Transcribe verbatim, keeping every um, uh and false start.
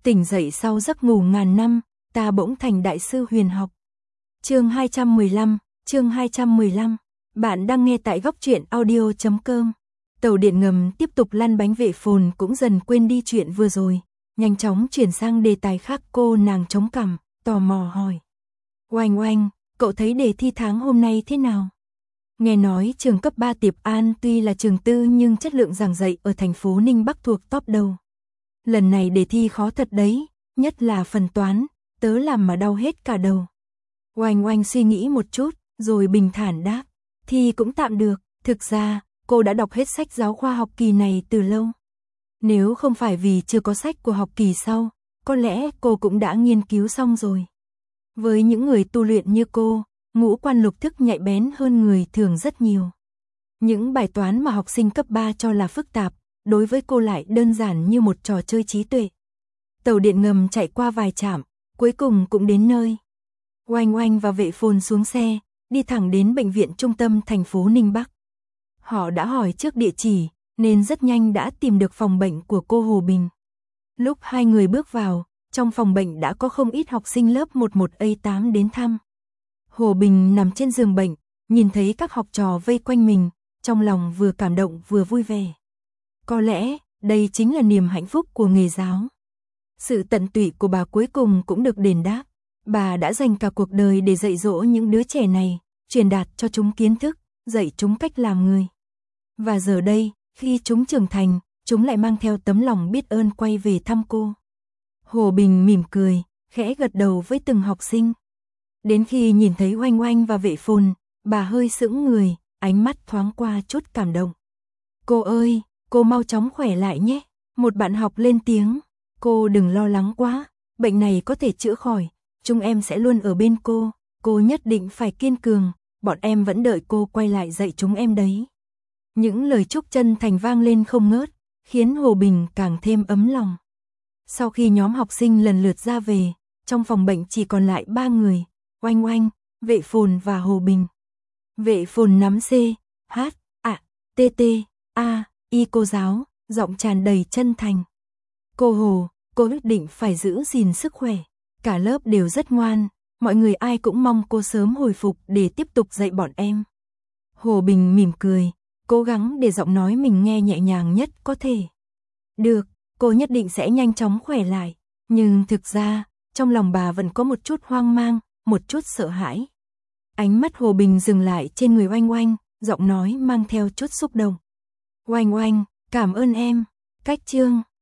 Tỉnh dậy sau giấc ngủ ngàn năm, ta bỗng thành đại sư huyền học. Chương hai trăm mười lăm, chương hai trăm mười lăm. Bạn đang nghe tại góc truyện audio chấm com. Tàu điện ngầm tiếp tục lăn bánh, Vệ Phồn cũng dần quên đi chuyện vừa rồi, nhanh chóng chuyển sang đề tài khác. Cô nàng chống cằm, tò mò hỏi: "Oanh Oanh, cậu thấy đề thi tháng hôm nay thế nào?" Nghe nói trường cấp ba Tiệp An tuy là trường tư nhưng chất lượng giảng dạy ở thành phố Ninh Bắc thuộc top đầu. Lần này đề thi khó thật đấy, nhất là phần toán, tớ làm mà đau hết cả đầu. Oanh Oanh suy nghĩ một chút, rồi bình thản đáp: "Thi cũng tạm được, thực ra, cô đã đọc hết sách giáo khoa học kỳ này từ lâu. Nếu không phải vì chưa có sách của học kỳ sau, có lẽ cô cũng đã nghiên cứu xong rồi. Với những người tu luyện như cô, ngũ quan lục thức nhạy bén hơn người thường rất nhiều. Những bài toán mà học sinh cấp ba cho là phức tạp, đối với cô lại đơn giản như một trò chơi trí tuệ." Tàu điện ngầm chạy qua vài trạm, cuối cùng cũng đến nơi. Oanh Oanh và Vệ Phồn xuống xe, đi thẳng đến bệnh viện trung tâm thành phố Ninh Bắc. Họ đã hỏi trước địa chỉ, nên rất nhanh đã tìm được phòng bệnh của cô Hồ Bình. Lúc hai người bước vào, trong phòng bệnh đã có không ít học sinh lớp mười một A tám đến thăm. Hồ Bình nằm trên giường bệnh, nhìn thấy các học trò vây quanh mình, trong lòng vừa cảm động vừa vui vẻ. Có lẽ, đây chính là niềm hạnh phúc của nghề giáo. Sự tận tụy của bà cuối cùng cũng được đền đáp. Bà đã dành cả cuộc đời để dạy dỗ những đứa trẻ này, truyền đạt cho chúng kiến thức, dạy chúng cách làm người. Và giờ đây, khi chúng trưởng thành, chúng lại mang theo tấm lòng biết ơn quay về thăm cô. Hồ Bình mỉm cười, khẽ gật đầu với từng học sinh. Đến khi nhìn thấy Oanh Oanh và Vệ Phồn, bà hơi sững người, ánh mắt thoáng qua chút cảm động. "Cô ơi, cô mau chóng khỏe lại nhé." Một bạn học lên tiếng. "Cô đừng lo lắng quá, bệnh này có thể chữa khỏi, chúng em sẽ luôn ở bên cô, cô nhất định phải kiên cường, bọn em vẫn đợi cô quay lại dạy chúng em đấy." Những lời chúc chân thành vang lên không ngớt, khiến Hồ Bình càng thêm ấm lòng. Sau khi nhóm học sinh lần lượt ra về, trong phòng bệnh chỉ còn lại ba người: Oanh Oanh, Vệ Phồn và Hồ Bình. Vệ Phồn nắm C, H, A, T, T, A, Y cô giáo, giọng tràn đầy chân thành. "Cô Hồ, cô quyết định phải giữ gìn sức khỏe. Cả lớp đều rất ngoan, mọi người ai cũng mong cô sớm hồi phục để tiếp tục dạy bọn em." Hồ Bình mỉm cười, cố gắng để giọng nói mình nghe nhẹ nhàng nhất có thể. "Được, cô nhất định sẽ nhanh chóng khỏe lại." Nhưng thực ra, trong lòng bà vẫn có một chút hoang mang, một chút sợ hãi. Ánh mắt Hồ Bình dừng lại trên người Oanh Oanh, giọng nói mang theo chút xúc động. "Oanh Oanh, cảm ơn em." Cách chương